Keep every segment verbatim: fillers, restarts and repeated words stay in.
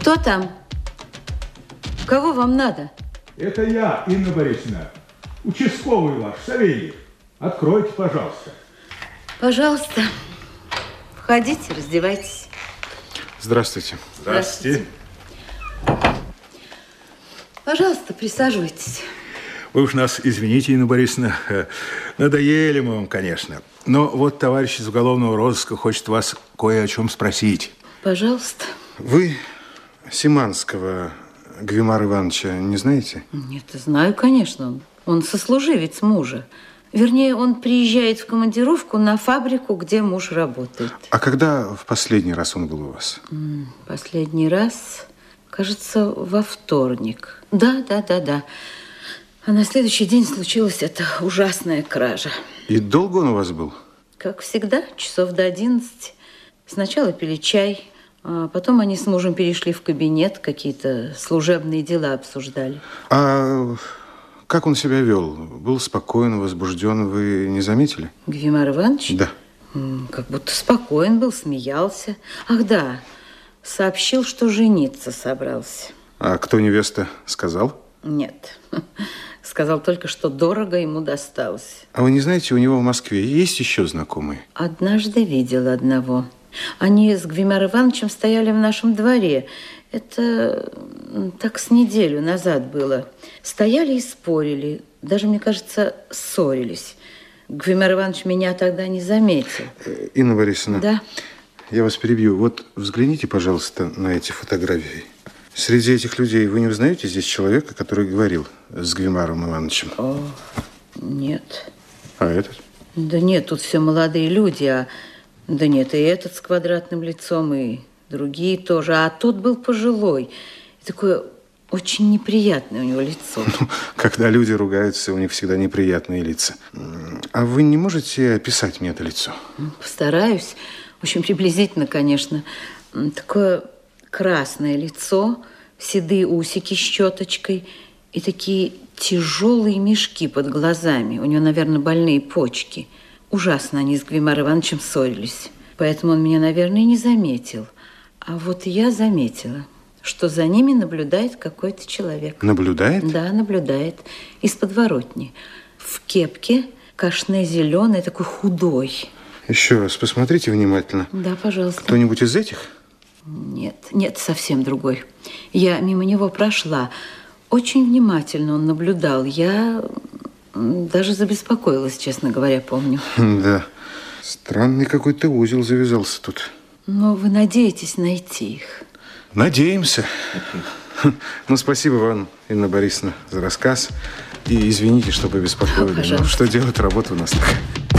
Кто там? Кого вам надо? Это я, Инна Борисовна. Участковый ваш, Савельев. Откройте, пожалуйста. Пожалуйста. Входите, раздевайтесь. Здравствуйте. Здравствуйте. Пожалуйста, присаживайтесь. Вы уж нас извините, Инна Борисовна. Надоели мы вам, конечно. Но вот товарищ из уголовного розыска хочет вас кое о чем спросить. Пожалуйста. Вы Симанского Гвимара Ивановича не знаете? Нет, знаю, конечно. Он сослуживец мужа. Вернее, он приезжает в командировку на фабрику, где муж работает. А когда в последний раз он был у вас? Последний раз, кажется, во вторник. Да, да, да, да. А на следующий день случилась эта ужасная кража. И долго он у вас был? Как всегда, часов до одиннадцати. Сначала пили чай, а потом они с мужем перешли в кабинет, какие-то служебные дела обсуждали. А как он себя вел? Был спокоен, возбужден, вы не заметили? Гвимар Иванович? Да. Как будто спокоен был, смеялся. Ах, да, сообщил, что жениться собрался. А кто невеста, сказал? Нет, сказал только, что дорого ему досталось. А вы не знаете, у него в Москве есть еще знакомые? Однажды видела одного. Они с Гвимаром Ивановичем стояли в нашем дворе. Это так с неделю назад было. Стояли и спорили. Даже, мне кажется, ссорились. Гвимар Иванович меня тогда не заметил. Инна Борисовна. Да? Я вас перебью. Вот взгляните, пожалуйста, на эти фотографии. Среди этих людей вы не узнаете здесь человека, который говорил с Гвимаром Ивановичем? О, нет. А этот? Да нет, тут все молодые люди, а... Да нет, и этот с квадратным лицом, и другие тоже. А тот был пожилой. И такое очень неприятное у него лицо. Ну, когда люди ругаются, у них всегда неприятные лица. А вы не можете описать мне это лицо? Постараюсь. Очень приблизительно, конечно. Такое красное лицо, седые усики с щеточкой и такие тяжелые мешки под глазами. У него, наверное, больные почки. Ужасно они с Гвимаром Ивановичем ссорились. Поэтому он меня, наверное, не заметил. А вот я заметила, что за ними наблюдает какой-то человек. Наблюдает? Да, наблюдает. Из подворотни. В кепке, кашне зеленый, такой худой. Еще раз посмотрите внимательно. Да, пожалуйста. Кто-нибудь из этих? Нет, нет, совсем другой. Я мимо него прошла. Очень внимательно он наблюдал. Я даже забеспокоилась, честно говоря, помню. Да. Странный какой-то узел завязался тут. Но вы надеетесь найти их? Надеемся. Ну, спасибо вам, Инна Борисовна, за рассказ. И извините, что побеспокоили. Пожалуйста. Но что делать, работа у нас такая.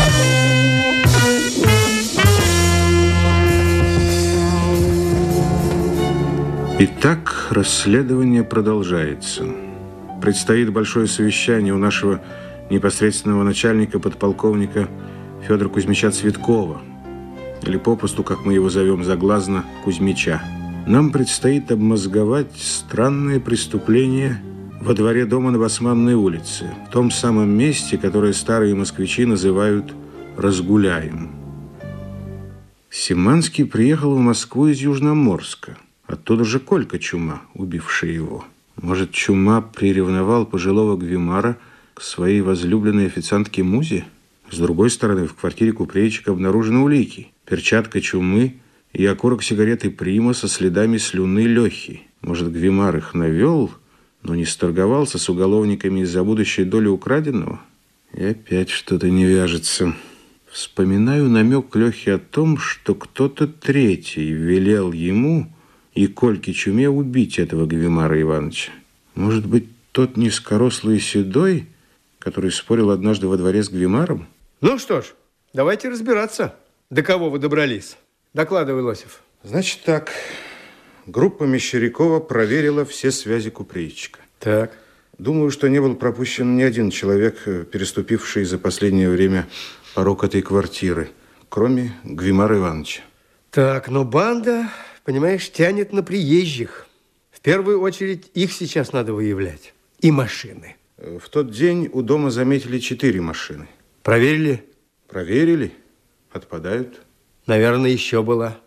Итак, расследование продолжается. Предстоит большое совещание у нашего непосредственного начальника, подполковника Федора Кузьмича Цветкова, или попросту, как мы его зовем заглазно, Кузьмича. Нам предстоит обмозговать странное преступление во дворе дома на Басманной улице, в том самом месте, которое старые москвичи называют Разгуляем. Симанский приехал в Москву из Южноморска. Оттуда же Колька Чума, убивший его. Может, Чума приревновал пожилого Гвимара к своей возлюбленной официантке Музе? С другой стороны, в квартире купреечика обнаружены улики. Перчатка Чумы и окурок сигареты Прима со следами слюны Лехи. Может, Гвимар их навел, но не сторговался с уголовниками из-за будущей доли украденного? И опять что-то не вяжется. Вспоминаю намек Лехи о том, что кто-то третий велел ему и Кольке Чуме убить этого Гвимара Ивановича. Может быть, тот низкорослый и седой, который спорил однажды во дворе с Гвимаром? Ну что ж, давайте разбираться, до кого вы добрались. Докладывай, Лосев. Значит так, группа Мещерякова проверила все связи купреечика. Так. Думаю, что не был пропущен ни один человек, переступивший за последнее время порог этой квартиры, кроме Гвимара Ивановича. Так, но банда, понимаешь, тянет на приезжих. В первую очередь их сейчас надо выявлять. И машины. В тот день у дома заметили четыре машины. Проверили? Проверили. Отпадают. Наверное, еще была.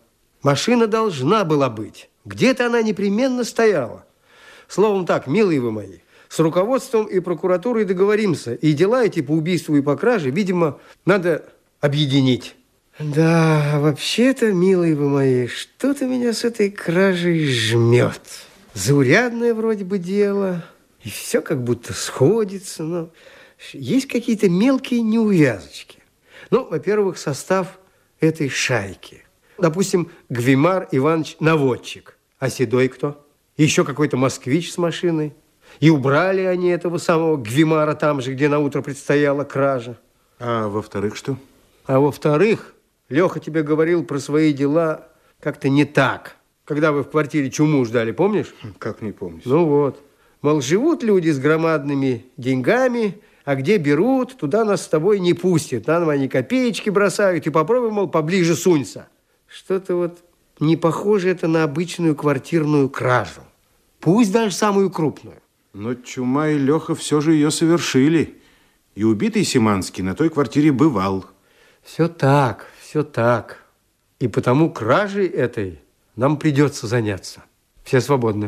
Машина должна была быть. Где-то она непременно стояла. Словом так, милые вы мои, с руководством и прокуратурой договоримся. И дела эти по убийству и по краже, видимо, надо объединить. Да, вообще-то, милые вы мои, что-то меня с этой кражей жмет. Заурядное вроде бы дело, и все как будто сходится, но есть какие-то мелкие неувязочки. Ну, во-первых, состав этой шайки. Допустим, Гвимар Иванович наводчик, а Седой кто? Еще какой-то москвич с машиной. И убрали они этого самого Гвимара там же, где наутро предстояла кража. А во-вторых, что? А во-вторых, Леха тебе говорил про свои дела как-то не так. Когда вы в квартире чуму ждали, помнишь? Как не помнишь? Ну вот. Мол, живут люди с громадными деньгами, а где берут, туда нас с тобой не пустят. Там они копеечки бросают, и попробуй, мол, поближе сунься. Что-то вот не похоже это на обычную квартирную кражу. Пусть даже самую крупную. Но Чума и Леха все же ее совершили. И убитый Симанский на той квартире бывал. Все так, все так. И потому кражей этой нам придется заняться. Все свободны.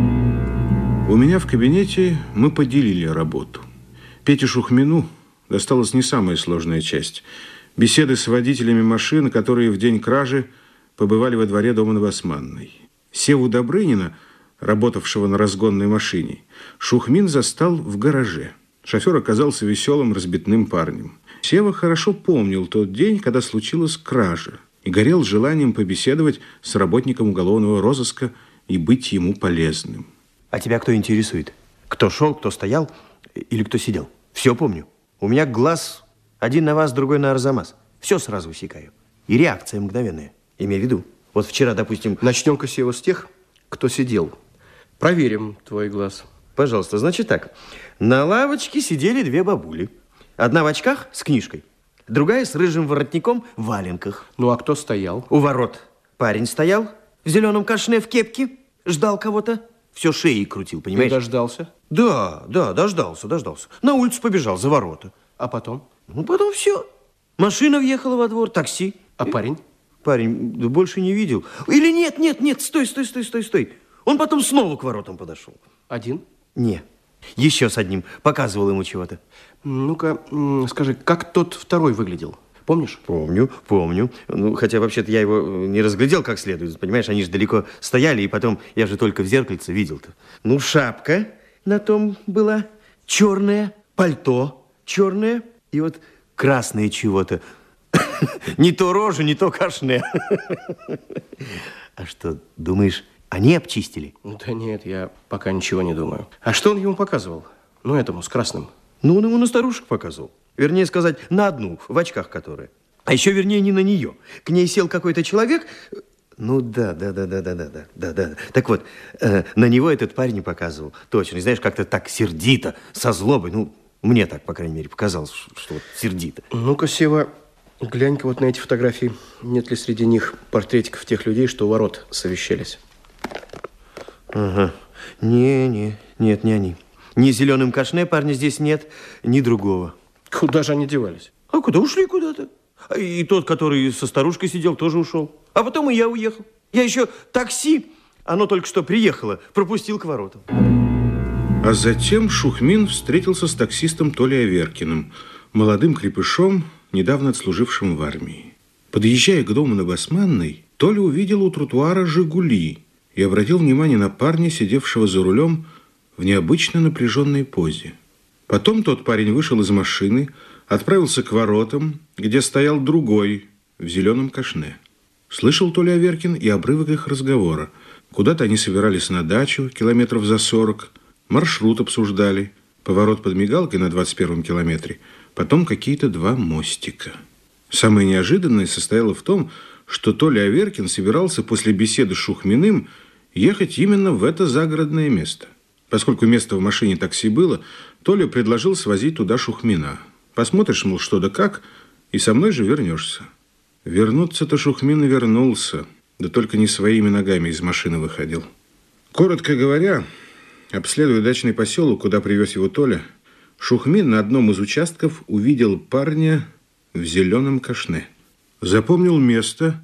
У меня в кабинете мы поделили работу. Пете Шухмину досталась не самая сложная часть. Беседы с водителями машин, которые в день кражи побывали во дворе дома на Басманной. Севу Добрынина, работавшего на разгонной машине, Шухмин застал в гараже. Шофер оказался веселым, разбитным парнем. Сева хорошо помнил тот день, когда случилась кража, и горел желанием побеседовать с работником уголовного розыска и быть ему полезным. А тебя кто интересует? Кто шел, кто стоял или кто сидел? Все помню. У меня глаз один на вас, другой на Арзамас. Все сразу усекаю. И реакция мгновенная. Имей в виду. Вот вчера, допустим... Начнем-ка, Сева, с тех, кто сидел. Проверим твой глаз. Пожалуйста, значит так. На лавочке сидели две бабули. Одна в очках с книжкой, другая с рыжим воротником в валенках. Ну, а кто стоял? У ворот парень стоял в зеленом кашне в кепке, ждал кого-то, все шеей крутил, понимаешь? Ты дождался? Да, да, дождался, дождался. На улицу побежал, за ворота. А потом? Ну, потом все. Машина въехала во двор, такси. А парень? Парень да больше не видел. Или нет, нет, нет, стой, стой, стой, стой, стой. Он потом снова к воротам подошел. Один? Не, еще с одним. Показывал ему чего-то. Ну-ка, скажи, как тот второй выглядел? Помнишь? Помню, помню. Ну, хотя вообще-то я его не разглядел как следует. Понимаешь, они же далеко стояли, и потом я же только в зеркальце видел-то. Ну, шапка на том была черная, пальто черное, и вот красное чего-то. Не то рожа, не то кашне. А что, думаешь, они обчистили? Да нет, я пока ничего не думаю. А что он ему показывал? Ну, этому, с красным. Ну, он ему на старушек показывал. Вернее сказать, на одну, в очках которая. А еще, вернее, не на нее. К ней сел какой-то человек. Ну, да, да, да, да, да, да, да, да, да. Так вот, э, на него этот парень не показывал. Точно, знаешь, как-то так сердито, со злобой. Ну, мне так, по крайней мере, показалось, что вот сердито. Ну-ка, Сева, глянь-ка вот на эти фотографии. Нет ли среди них портретиков тех людей, что у ворот совещались? Ага. Не-не, нет, не они. Ни зеленым кашне парня здесь нет, ни другого. Куда же они девались? А куда ушли куда-то? И тот, который со старушкой сидел, тоже ушел. А потом и я уехал. Я еще такси, оно только что приехало, пропустил к воротам. А затем Шухмин встретился с таксистом Толей Аверкиным, молодым крепышом, недавно отслужившим в армии. Подъезжая к дому на Басманной, Толя увидел у тротуара «Жигули» и обратил внимание на парня, сидевшего за рулем в необычно напряженной позе. Потом тот парень вышел из машины, отправился к воротам, где стоял другой в зеленом кашне. Слышал Толя Аверкин и обрывок их разговора. Куда-то они собирались на дачу километров за сорок, маршрут обсуждали, поворот под мигалкой на двадцать первом километре, потом какие-то два мостика. Самое неожиданное состояло в том, что Толя Аверкин собирался после беседы с Шухминым ехать именно в это загородное место. Поскольку место в машине такси было, Толя предложил свозить туда Шухмина. Посмотришь, мол, что да как, и со мной же вернешься. Вернуться-то Шухмин вернулся, да только не своими ногами из машины выходил. Коротко говоря, обследуя дачный поселок, куда привез его Толя, Шухмин на одном из участков увидел парня в зеленом кашне. Запомнил место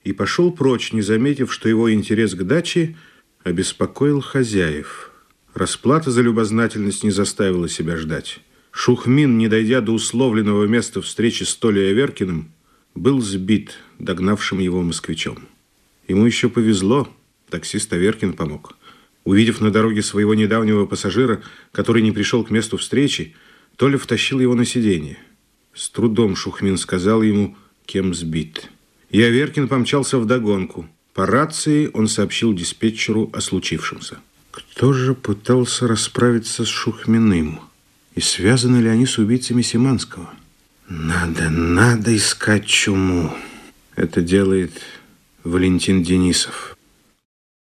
и пошел прочь, не заметив, что его интерес к даче обеспокоил хозяев. Расплата за любознательность не заставила себя ждать. Шухмин, не дойдя до условленного места встречи с Толей Аверкиным, был сбит догнавшим его москвичом. Ему еще повезло, таксист Аверкин помог. Увидев на дороге своего недавнего пассажира, который не пришел к месту встречи, Толя втащил его на сиденье. С трудом Шухмин сказал ему, кем сбит. И Аверкин помчался вдогонку. По рации он сообщил диспетчеру о случившемся. Кто же пытался расправиться с Шухминым? И связаны ли они с убийцами Симанского? Надо, надо искать чуму. Это делает Валентин Денисов.